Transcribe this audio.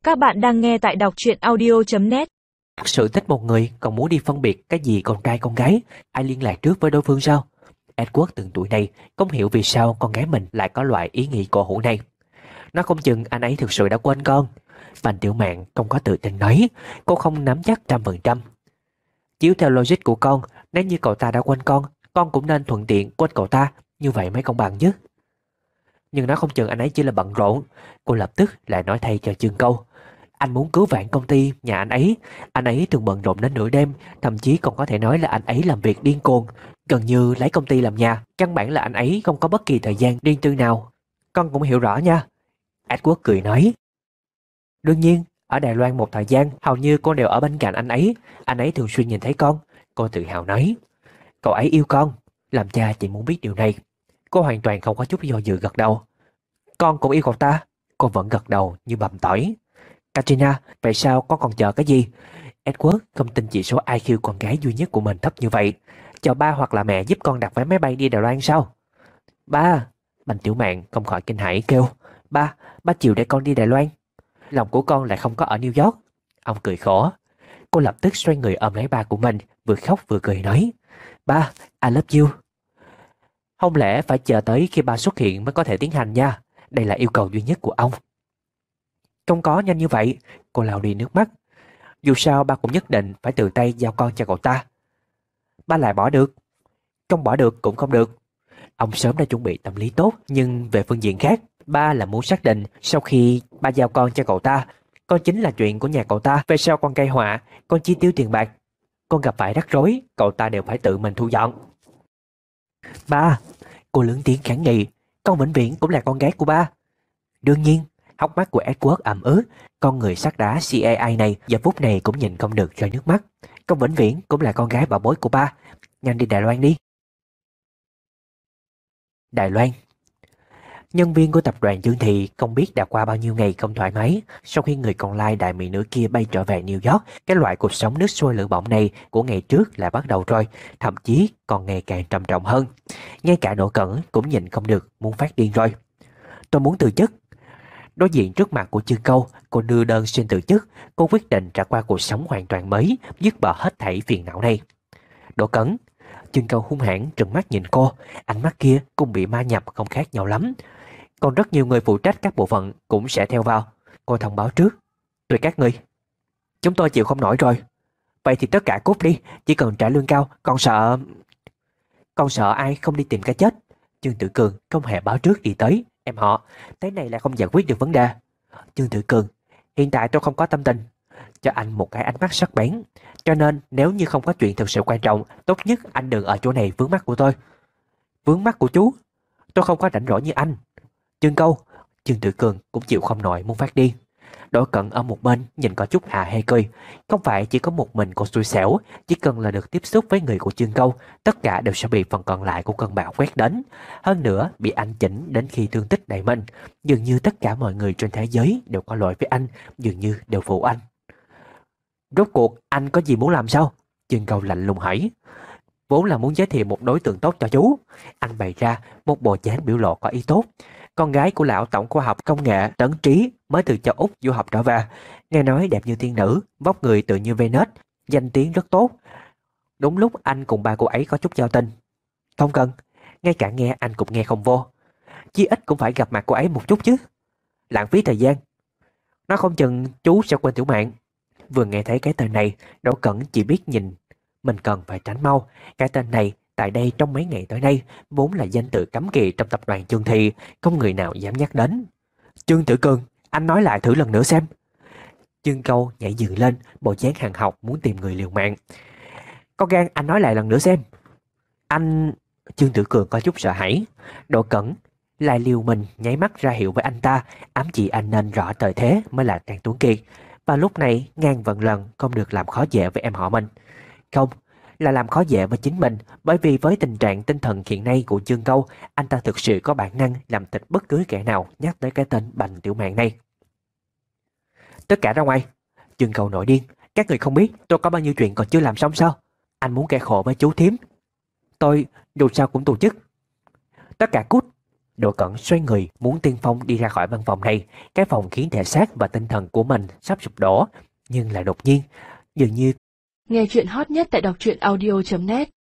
Các bạn đang nghe tại đọc truyện audio.net. Thật sự thích một người còn muốn đi phân biệt cái gì con trai con gái, ai liên lạc trước với đối phương sao? Edward từng tuổi này không hiểu vì sao con gái mình lại có loại ý nghĩ cổ hủ này. Nó không chừng anh ấy thực sự đã quên con. Bành Tiểu Mạn không có tự tin nói, cô không nắm chắc 100%. Chiếu theo logic của con, nếu như cậu ta đã quên con cũng nên thuận tiện quên cậu ta, như vậy mới công bằng chứ. Nhưng nó không chừng anh ấy chỉ là bận rộn. Cô lập tức lại nói thay cho Chương Câu. Anh muốn cứu vãn công ty nhà anh ấy thường bận rộn đến nửa đêm, thậm chí còn có thể nói là anh ấy làm việc điên cuồng, gần như lấy công ty làm nhà, căn bản là anh ấy không có bất kỳ thời gian riêng tư nào. Con cũng hiểu rõ nha. Edward cười nói. Đương nhiên, ở Đài Loan một thời gian, hầu như con đều ở bên cạnh anh ấy thường xuyên nhìn thấy con. Cô tự hào nói. Cậu ấy yêu con, làm cha chỉ muốn biết điều này. Cô hoàn toàn không có chút do dự gật đầu. Con cũng yêu cậu ta. Cô vẫn gật đầu như bầm tỏi. Katrina, vậy sao con còn chờ cái gì? Edward không tin chỉ số IQ con gái duy nhất của mình thấp như vậy. Chờ ba hoặc là mẹ giúp con đặt vé máy bay đi Đài Loan sao? Ba! Bành Tiểu Mạn không khỏi kinh hãi kêu. Ba chịu để con đi Đài Loan. Lòng của con lại không có ở New York. Ông cười khổ. Cô lập tức xoay người ôm lấy ba của mình, vừa khóc vừa cười nói. Ba, I love you. Không lẽ phải chờ tới khi ba xuất hiện mới có thể tiến hành nha. Đây là yêu cầu duy nhất của ông. Không có nhanh như vậy. Cô lau đi nước mắt. Dù sao ba cũng nhất định phải tự tay giao con cho cậu ta. Ba lại bỏ được. Không bỏ được cũng không được. Ông sớm đã chuẩn bị tâm lý tốt. Nhưng về phương diện khác, ba là muốn xác định sau khi ba giao con cho cậu ta, con chính là chuyện của nhà cậu ta. Về sau con gây họa, con chi tiêu tiền bạc, con gặp phải rắc rối, cậu ta đều phải tự mình thu dọn. Ba! Cô lớn tiếng kháng nghị. Con vĩnh viễn cũng là con gái của ba. Đương nhiên. Hốc mắt của Edward ẩm ướt. Con người sắt đá CAI này giờ phút này cũng nhìn không được rơi nước mắt. Con vĩnh viễn cũng là con gái bảo bối của ba. Nhanh đi Đài Loan đi. Đài Loan. Nhân viên của tập đoàn Dương Thị không biết đã qua bao nhiêu ngày không thoải mái sau khi người còn lại đại mỹ nữ kia bay trở về New York. Cái loại cuộc sống nước sôi lửa bỏng này của ngày trước lại bắt đầu rồi, thậm chí còn ngày càng trầm trọng hơn. Ngay cả Đỗ Cẩn cũng nhìn không được, muốn phát điên rồi. Tôi muốn từ chức. Đối diện trước mặt của Chương Câu, cô đưa đơn xin từ chức. Cô quyết định trải qua cuộc sống hoàn toàn mới, dứt bỏ hết thảy phiền não này. Đỗ Cẩn. Chương Câu hung hãn trừng mắt nhìn cô. Ánh mắt kia cũng bị ma nhập không khác nhau lắm. Còn rất nhiều người phụ trách các bộ phận cũng sẽ theo vào. Cô thông báo trước. Tùy các ngươi. Chúng tôi chịu không nổi rồi. Vậy thì tất cả cút đi. Chỉ cần trả lương cao. Con sợ ai không đi tìm cái chết. Chương Tử Cường không hề báo trước đi tới. Em họ, thế này là không giải quyết được vấn đề. Chương Tử Cường, hiện tại tôi không có tâm tình. Cho anh một cái ánh mắt sắc bén. Cho nên nếu như không có chuyện thực sự quan trọng, tốt nhất anh đừng ở chỗ này vướng mắt của tôi. Vướng mắt của chú? Tôi không có rảnh rỗi như anh. Chương Câu. Chương Tử Cường cũng chịu không nổi muốn phát điên. Đỗ Cận ở một bên nhìn có chút hà hê cười. Không phải chỉ có một mình cô xui xẻo, chỉ cần là được tiếp xúc với người của Chương Câu, tất cả đều sẽ bị phần còn lại của cơn bão quét đến. Hơn nữa bị anh chỉnh đến khi thương tích đầy mình. Dường như tất cả mọi người trên thế giới đều có lỗi với anh, dường như đều phụ anh. Rốt cuộc anh có gì muốn làm sao? Chương Câu lạnh lùng hỏi. Vốn là muốn giới thiệu một đối tượng tốt cho chú. Anh bày ra một bộ dáng biểu lộ có ý tốt. Con gái của lão tổng khoa học công nghệ Tấn Trí mới từ châu Úc du học trở về. Nghe nói đẹp như tiên nữ, vóc người tự như Venus, danh tiếng rất tốt. Đúng lúc anh cùng ba cô ấy có chút giao tình. Không cần, ngay cả nghe anh cũng nghe không vô. Chí ít cũng phải gặp mặt cô ấy một chút chứ. Lãng phí thời gian. Nó không chừng chú sẽ quên Tiểu Mạn. Vừa nghe thấy cái tên này, Đỗ Cẩn chỉ biết nhìn. Mình cần phải tránh mau. Cái tên này tại đây trong mấy ngày tới nay vốn là danh tự cấm kỵ trong tập đoàn Chương Thị, không người nào dám nhắc đến. Chương Tử Cường, anh nói lại thử lần nữa xem. Chương Câu nhảy dựng lên, bộ dáng hàng học muốn tìm người liều mạng. Có gan anh nói lại lần nữa xem. Anh... Chương Tử Cường có chút sợ hãi. Đỗ Cẩn lại liều mình nháy mắt ra hiệu với anh ta, ám chỉ anh nên rõ thời thế mới là Trang Tuấn Kiệt. Và lúc này ngàn vạn lần không được làm khó dễ với em họ mình. Không, là làm khó dễ với chính mình, bởi vì với tình trạng tinh thần hiện nay của Chương Câu, anh ta thực sự có bản năng làm thịt bất cứ kẻ nào nhắc tới cái tên Bành Tiểu Mạn này. Tất cả ra ngoài. Chương Câu nổi điên. Các người không biết tôi có bao nhiêu chuyện còn chưa làm xong sao? Anh muốn kẻ khổ với chú thím. Tôi dù sao cũng tù chức. Tất cả cút. Đỗ Cẩn xoay người muốn tiên phong đi ra khỏi văn phòng này. Cái phòng khiến thể xác và tinh thần của mình sắp sụp đổ. Nhưng lại đột nhiên, dường như Nghe chuyện hot nhất tại đọc truyện audio.net